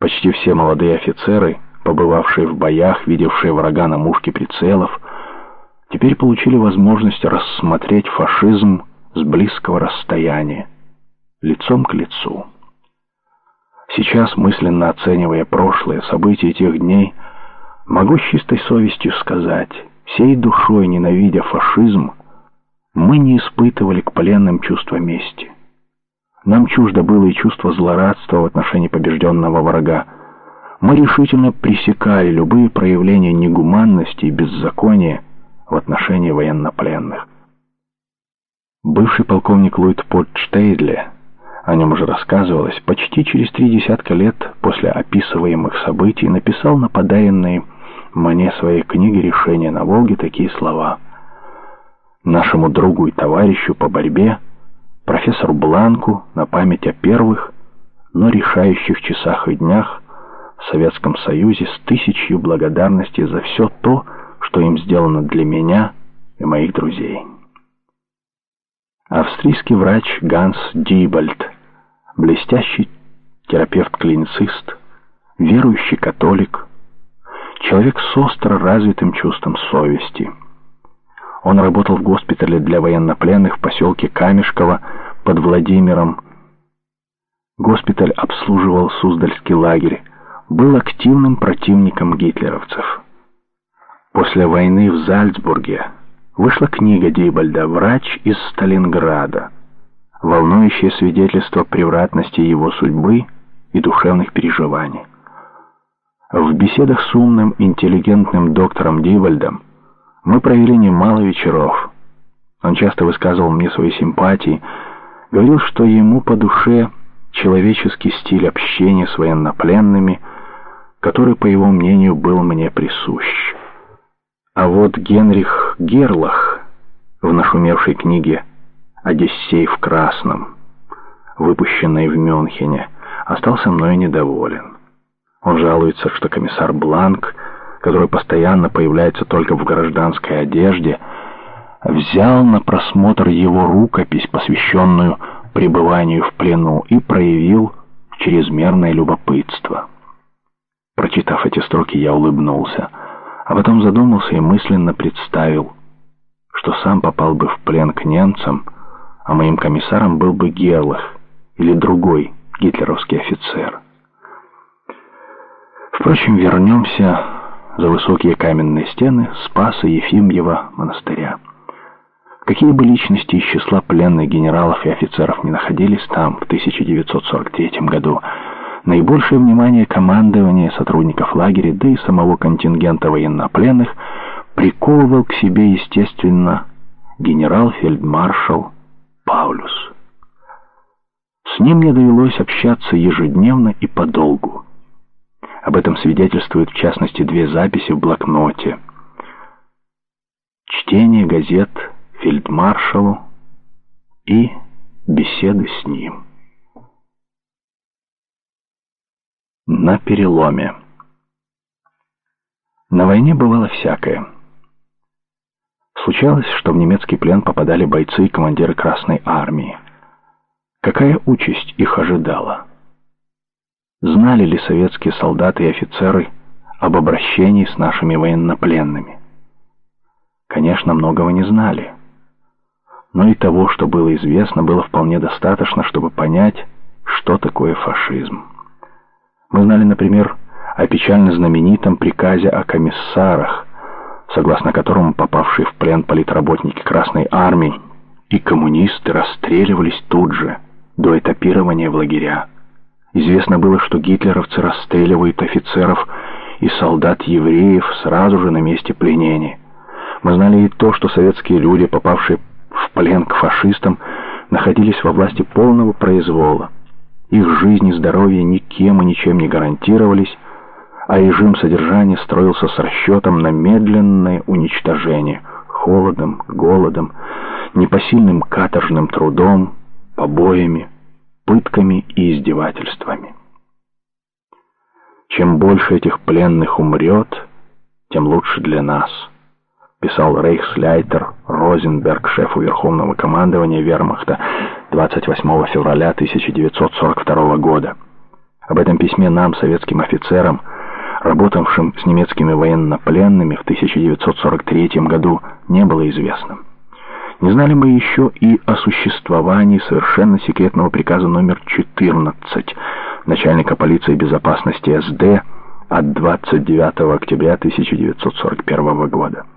Почти все молодые офицеры, побывавшие в боях, видевшие врага на мушке прицелов, теперь получили возможность рассмотреть фашизм с близкого расстояния, лицом к лицу. Сейчас, мысленно оценивая прошлые события тех дней, могу с чистой совестью сказать, всей душой ненавидя фашизм, мы не испытывали к пленным чувства мести. Нам чуждо было и чувство злорадства в отношении побежденного врага. Мы решительно пресекали любые проявления негуманности и беззакония в отношении военнопленных. Бывший полковник Луитпольд Штейдле, о нем уже рассказывалось, почти через 30 лет после описываемых событий написал на подаренной мне своей книге «Решение на Волге» такие слова: «Нашему другу и товарищу по борьбе, профессору Бланку, на память о первых, но решающих часах и днях в Советском Союзе с тысячью благодарностей за все то, что им сделано для меня и моих друзей». Австрийский врач Ганс Дибальд, блестящий терапевт-клиницист, верующий католик, человек с остро развитым чувством совести. Он работал в госпитале для военнопленных в поселке Камешково под Владимиром. Госпиталь обслуживал Суздальский лагерь, был активным противником гитлеровцев. После войны в Зальцбурге вышла книга Дибальда «Врач из Сталинграда», волнующее свидетельство превратности его судьбы и душевных переживаний. В беседах с умным, интеллигентным доктором Дибальдом мы провели немало вечеров. Он часто высказывал мне свои симпатии, говорил, что ему по душе человеческий стиль общения с военнопленными, который, по его мнению, был мне присущ. А вот Генрих Герлах в нашумевшей книге «Одиссей в красном», выпущенной в Мюнхене, остался мною недоволен. Он жалуется, что комиссар Бланк, который постоянно появляется только в гражданской одежде, взял на просмотр его рукопись, посвященную пребыванию в плену, и проявил чрезмерное любопытство. Прочитав эти строки, я улыбнулся, а потом задумался и мысленно представил, что сам попал бы в плен к немцам, а моим комиссаром был бы Герлах или другой гитлеровский офицер. Впрочем, вернемся за высокие каменные стены Спаса Ефимьева монастыря. Какие бы личности из числа пленных генералов и офицеров не находились там в 1943 году, наибольшее внимание командования, сотрудников лагеря, да и самого контингента военнопленных приковывал к себе, естественно, генерал-фельдмаршал Паулюс. С ним мне довелось общаться ежедневно и подолгу. Об этом свидетельствуют, в частности, две записи в блокноте. Чтение газет фельдмаршалу и беседы с ним. На переломе. На войне бывало всякое. Случалось, что в немецкий плен попадали бойцы и командиры Красной Армии. Какая участь их ожидала? Знали ли советские солдаты и офицеры об обращении с нашими военнопленными? Конечно, многого не знали. Но и того, что было известно, было вполне достаточно, чтобы понять, что такое фашизм. Мы знали, например, о печально знаменитом приказе о комиссарах, согласно которому попавшие в плен политработники Красной Армии и коммунисты расстреливались тут же, до этапирования в лагеря. Известно было, что гитлеровцы расстреливают офицеров и солдат-евреев сразу же на месте пленения. Мы знали и то, что советские люди, попавшие в плен к фашистам, находились во власти полного произвола. Их жизнь и здоровье никем и ничем не гарантировались, а режим содержания строился с расчетом на медленное уничтожение холодом, голодом, непосильным каторжным трудом, побоями, пытками и издевательствами. Чем больше этих пленных умрет, тем лучше для нас, писал рейхсляйтер Розенберг шефу Верховного командования Вермахта 28 февраля 1942 года. Об этом письме нам, советским офицерам, работавшим с немецкими военнопленными в 1943 году, не было известно. Не знали мы еще и о существовании совершенно секретного приказа номер 14 начальника полиции безопасности СД от 29 октября 1941 года.